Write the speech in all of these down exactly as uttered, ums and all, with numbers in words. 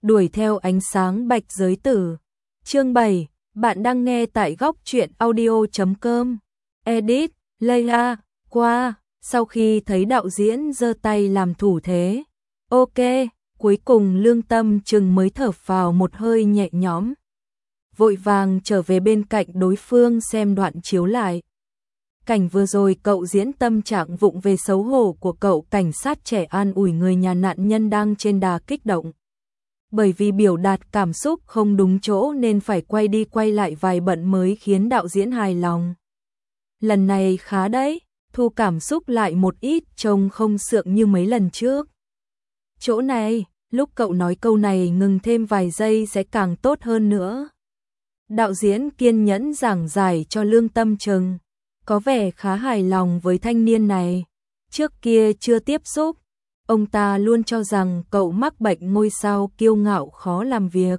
đuổi theo ánh sáng bạch giới tử. Chương bảy, bạn đang nghe tại góc truyện audio chấm com. Edit, Leila, qua, sau khi thấy đạo diễn giơ tay làm thủ thế. Ok, cuối cùng Lương Tâm Trừng mới thở phào một hơi nhẹ nhõm. Vội vàng trở về bên cạnh đối phương xem đoạn chiếu lại. Cảnh vừa rồi cậu diễn tâm trạng vụng về xấu hổ của cậu cảnh sát trẻ an ủi người nhà nạn nhân đang trên đà kích động. Bởi vì biểu đạt cảm xúc không đúng chỗ nên phải quay đi quay lại vài bận mới khiến đạo diễn hài lòng. Lần này khá đấy, thu cảm xúc lại một ít trông không sượng như mấy lần trước. Chỗ này, lúc cậu nói câu này ngừng thêm vài giây sẽ càng tốt hơn nữa. Đạo diễn kiên nhẫn giảng giải cho Lương Tâm Trừng, có vẻ khá hài lòng với thanh niên này. Trước kia chưa tiếp xúc, ông ta luôn cho rằng cậu mắc bệnh ngôi sao kiêu ngạo khó làm việc.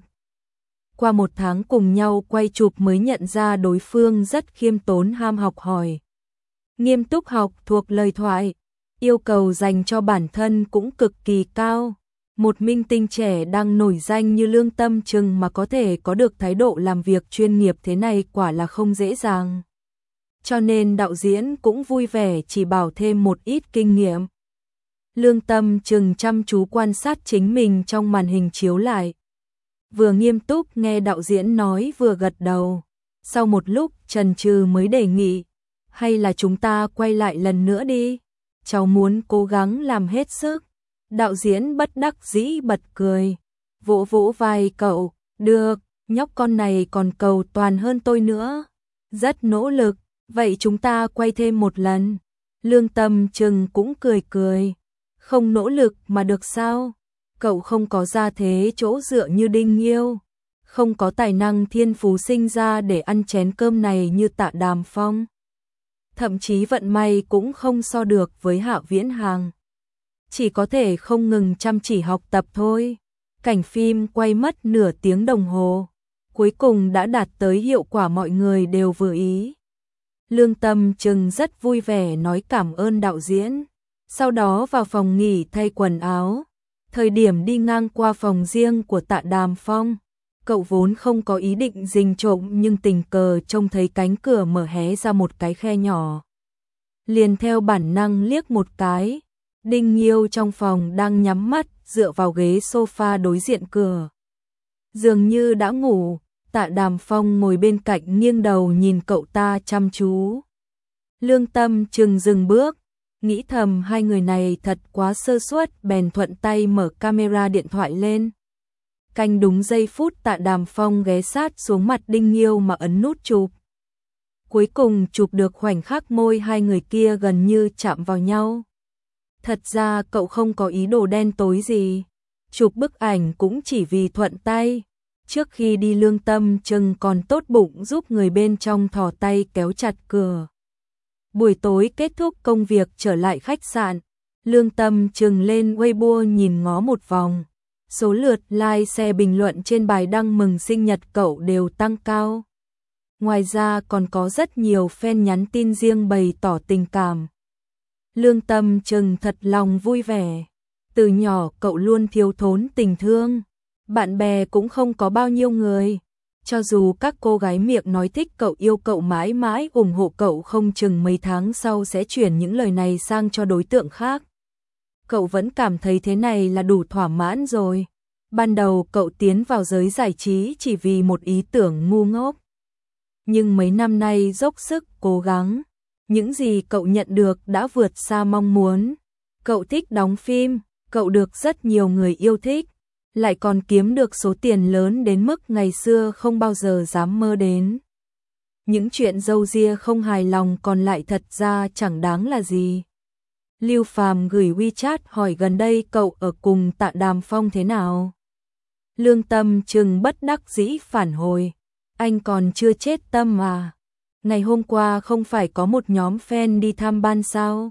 Qua một tháng cùng nhau quay chụp mới nhận ra đối phương rất khiêm tốn ham học hỏi. Nghiêm túc học thuộc lời thoại, yêu cầu dành cho bản thân cũng cực kỳ cao. Một minh tinh trẻ đang nổi danh như Lương Tâm Trừng mà có thể có được thái độ làm việc chuyên nghiệp thế này quả là không dễ dàng. Cho nên đạo diễn cũng vui vẻ chỉ bảo thêm một ít kinh nghiệm. Lương Tâm Trừng chăm chú quan sát chính mình trong màn hình chiếu lại. Vừa nghiêm túc nghe đạo diễn nói vừa gật đầu. Sau một lúc chần chừ mới đề nghị, hay là chúng ta quay lại lần nữa đi. Cháu muốn cố gắng làm hết sức. Đạo diễn bất đắc dĩ bật cười, vỗ vỗ vai cậu, được, nhóc con này còn cầu toàn hơn tôi nữa. Rất nỗ lực, vậy chúng ta quay thêm một lần. Lương Tâm Trừng cũng cười cười, không nỗ lực mà được sao? Cậu không có gia thế chỗ dựa như Đinh Nghiêu, không có tài năng thiên phú sinh ra để ăn chén cơm này như Tạ Đàm Phong. Thậm chí vận may cũng không so được với Hạ Viễn Hàng. Chỉ có thể không ngừng chăm chỉ học tập thôi. Cảnh phim quay mất nửa tiếng đồng hồ, cuối cùng đã đạt tới hiệu quả mọi người đều vừa ý. Lương Tâm Trừng rất vui vẻ nói cảm ơn đạo diễn. Sau đó vào phòng nghỉ thay quần áo. Thời điểm đi ngang qua phòng riêng của Tạ Đàm Phong, cậu vốn không có ý định rình trộm nhưng tình cờ trông thấy cánh cửa mở hé ra một cái khe nhỏ. Liền theo bản năng liếc một cái. Đinh Nghiêu trong phòng đang nhắm mắt dựa vào ghế sofa đối diện cửa. Dường như đã ngủ, Tạ Đàm Phong ngồi bên cạnh nghiêng đầu nhìn cậu ta chăm chú. Lương Tâm Trừng dừng bước, nghĩ thầm hai người này thật quá sơ suất bèn thuận tay mở camera điện thoại lên. Canh đúng giây phút Tạ Đàm Phong ghé sát xuống mặt Đinh Nghiêu mà ấn nút chụp. Cuối cùng chụp được khoảnh khắc môi hai người kia gần như chạm vào nhau. Thật ra cậu không có ý đồ đen tối gì, chụp bức ảnh cũng chỉ vì thuận tay. Trước khi đi Lương Tâm Trừng còn tốt bụng giúp người bên trong thò tay kéo chặt cửa. Buổi tối kết thúc công việc trở lại khách sạn, Lương Tâm Trừng lên Weibo nhìn ngó một vòng. Số lượt like share bình luận trên bài đăng mừng sinh nhật cậu đều tăng cao. Ngoài ra còn có rất nhiều fan nhắn tin riêng bày tỏ tình cảm. Lương Tâm Trừng thật lòng vui vẻ. Từ nhỏ cậu luôn thiếu thốn tình thương. Bạn bè cũng không có bao nhiêu người. Cho dù các cô gái miệng nói thích cậu yêu cậu mãi mãi ủng hộ cậu không chừng mấy tháng sau sẽ chuyển những lời này sang cho đối tượng khác. Cậu vẫn cảm thấy thế này là đủ thỏa mãn rồi. Ban đầu cậu tiến vào giới giải trí chỉ vì một ý tưởng ngu ngốc. Nhưng mấy năm nay dốc sức cố gắng. Những gì cậu nhận được đã vượt xa mong muốn. Cậu thích đóng phim, cậu được rất nhiều người yêu thích, lại còn kiếm được số tiền lớn đến mức ngày xưa không bao giờ dám mơ đến. Những chuyện râu ria không hài lòng còn lại thật ra chẳng đáng là gì. Lưu Phàm gửi WeChat hỏi gần đây cậu ở cùng Tạ Đàm Phong thế nào. Lương Tâm Trừng bất đắc dĩ phản hồi, anh còn chưa chết tâm à. Ngày hôm qua không phải có một nhóm fan đi tham ban sao?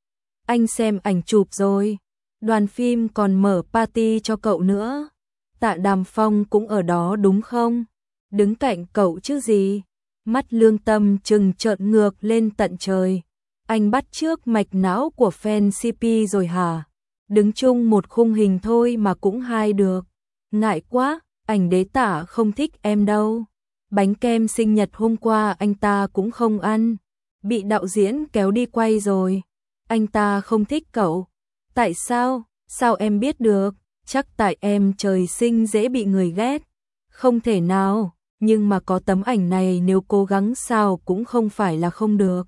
Anh xem ảnh chụp rồi, đoàn phim còn mở party cho cậu nữa. Tạ Đàm Phong cũng ở đó đúng không? Đứng cạnh cậu chứ gì? Mắt Lương Tâm Trừng trợn ngược lên tận trời. Anh bắt chước mạch não của fan xê pê rồi hả? Đứng chung một khung hình thôi mà cũng hai được. Ngại quá, ảnh đế tả không thích em đâu. Bánh kem sinh nhật hôm qua anh ta cũng không ăn. Bị đạo diễn kéo đi quay rồi. Anh ta không thích cậu. Tại sao? Sao em biết được? Chắc tại em trời sinh dễ bị người ghét. Không thể nào, nhưng mà có tấm ảnh này nếu cố gắng sao cũng không phải là không được.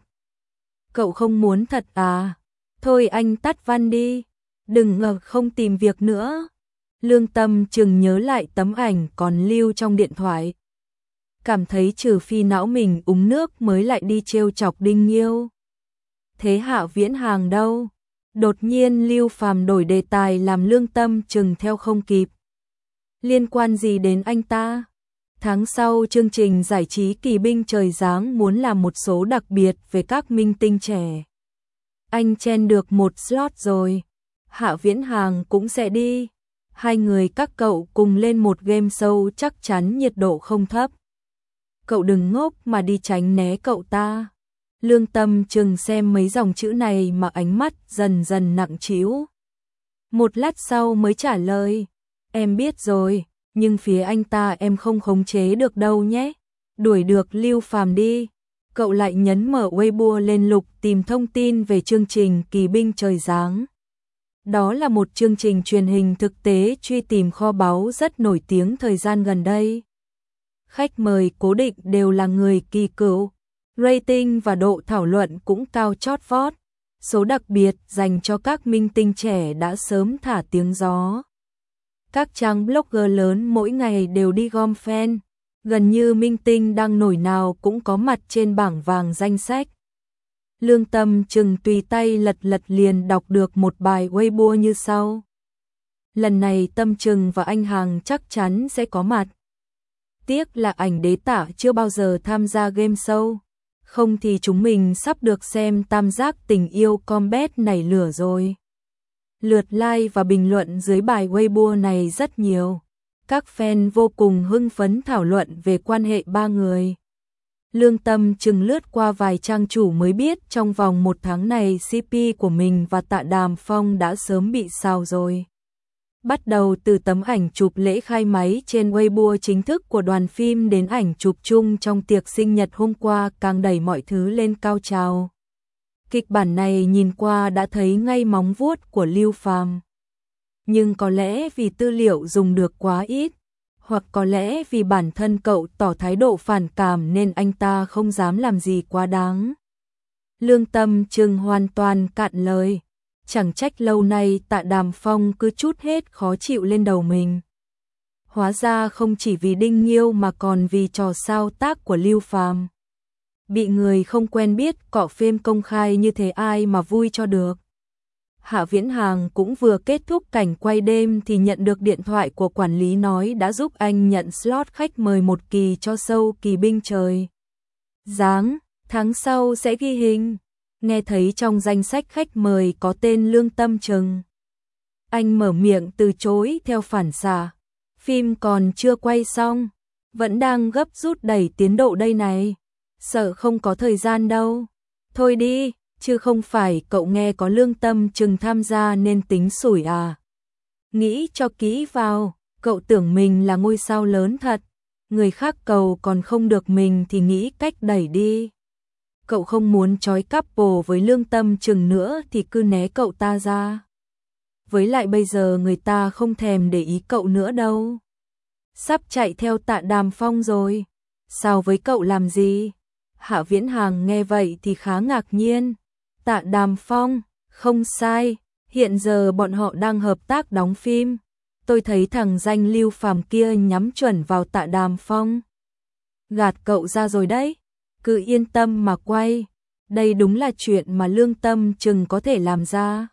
Cậu không muốn thật à? Thôi anh tắt văn đi. Đừng ngờ không tìm việc nữa. Lương Tâm chừng nhớ lại tấm ảnh còn lưu trong điện thoại. Cảm thấy trừ phi não mình uống nước mới lại đi trêu chọc Đinh Nghiêu. Thế Hạ Viễn Hàng đâu? Đột nhiên Lưu Phàm đổi đề tài làm Lương Tâm chừng theo không kịp. Liên quan gì đến anh ta? Tháng sau chương trình giải trí Kỳ binh trời giáng muốn làm một số đặc biệt về các minh tinh trẻ. Anh chen được một slot rồi. Hạ Viễn Hàng cũng sẽ đi. Hai người các cậu cùng lên một game show chắc chắn nhiệt độ không thấp. Cậu đừng ngốc mà đi tránh né cậu ta. Lương Tâm chừng xem mấy dòng chữ này mà ánh mắt dần dần nặng trĩu. Một lát sau mới trả lời. Em biết rồi, nhưng phía anh ta em không khống chế được đâu nhé. Đuổi được Lưu Phàm đi. Cậu lại nhấn mở Weibo lên lục tìm thông tin về chương trình Kỳ binh trời giáng. Đó là một chương trình truyền hình thực tế truy tìm kho báu rất nổi tiếng thời gian gần đây. Khách mời cố định đều là người kỳ cựu. Rating và độ thảo luận cũng cao chót vót. Số đặc biệt dành cho các minh tinh trẻ đã sớm thả tiếng gió. Các trang blogger lớn mỗi ngày đều đi gom fan. Gần như minh tinh đang nổi nào cũng có mặt trên bảng vàng danh sách. Lương Tâm chừng tùy tay lật lật liền đọc được một bài Weibo như sau. Lần này Tâm Trừng và anh Hàng chắc chắn sẽ có mặt. Tiếc là ảnh đế tả chưa bao giờ tham gia game show. Không thì chúng mình sắp được xem tam giác tình yêu combat nảy lửa rồi. Lượt like và bình luận dưới bài Weibo này rất nhiều. Các fan vô cùng hưng phấn thảo luận về quan hệ ba người. Lương Tâm chừng lướt qua vài trang chủ mới biết trong vòng một tháng này xê pê của mình và Tạ Đàm Phong đã sớm bị sao rồi. Bắt đầu từ tấm ảnh chụp lễ khai máy trên Weibo chính thức của đoàn phim đến ảnh chụp chung trong tiệc sinh nhật hôm qua càng đẩy mọi thứ lên cao trào. Kịch bản này nhìn qua đã thấy ngay móng vuốt của Lưu Phàm. Nhưng có lẽ vì tư liệu dùng được quá ít, hoặc có lẽ vì bản thân cậu tỏ thái độ phản cảm nên anh ta không dám làm gì quá đáng. Lương Tâm chừng hoàn toàn cạn lời. Chẳng trách lâu nay Tạ Đàm Phong cứ trút hết khó chịu lên đầu mình. Hóa ra không chỉ vì Đinh Nghiêu mà còn vì trò sao tác của Lưu Phàm. Bị người không quen biết cọ phêm công khai như thế ai mà vui cho được. Hạ Viễn Hàng cũng vừa kết thúc cảnh quay đêm thì nhận được điện thoại của quản lý nói đã giúp anh nhận slot khách mời một kỳ cho show Kỳ binh trời giáng, tháng sau sẽ ghi hình. Nghe thấy trong danh sách khách mời có tên Lương Tâm Trừng. Anh mở miệng từ chối theo phản xạ. Phim còn chưa quay xong, vẫn đang gấp rút đẩy tiến độ đây này. Sợ không có thời gian đâu. Thôi đi, chứ không phải cậu nghe có Lương Tâm Trừng tham gia nên tính sủi à. Nghĩ cho kỹ vào, cậu tưởng mình là ngôi sao lớn thật. Người khác cầu còn không được mình thì nghĩ cách đẩy đi. Cậu không muốn trói couple với Lương Tâm Trừng nữa thì cứ né cậu ta ra. Với lại bây giờ người ta không thèm để ý cậu nữa đâu. Sắp chạy theo Tạ Đàm Phong rồi. Sao với cậu làm gì? Hạ Viễn Hàng nghe vậy thì khá ngạc nhiên. Tạ Đàm Phong, không sai. Hiện giờ bọn họ đang hợp tác đóng phim. Tôi thấy thằng danh Lưu Phàm kia nhắm chuẩn vào Tạ Đàm Phong. Gạt cậu ra rồi đấy. Cứ yên tâm mà quay. Đây đúng là chuyện mà Lương Tâm Trừng có thể làm ra.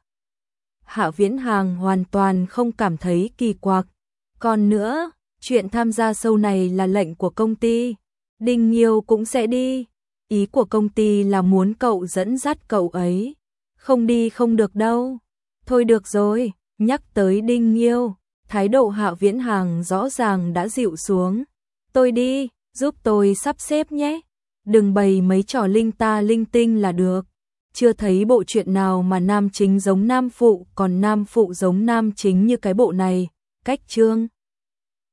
Hạ Viễn Hàng hoàn toàn không cảm thấy kỳ quặc. Còn nữa, chuyện tham gia show này là lệnh của công ty. Đinh Nghiêu cũng sẽ đi. Ý của công ty là muốn cậu dẫn dắt cậu ấy. Không đi không được đâu. Thôi được rồi, nhắc tới Đinh Nghiêu, thái độ Hạ Viễn Hàng rõ ràng đã dịu xuống. Tôi đi, giúp tôi sắp xếp nhé. Đừng bày mấy trò linh ta linh tinh là được. Chưa thấy bộ truyện nào mà nam chính giống nam phụ còn nam phụ giống nam chính như cái bộ này. Cách chương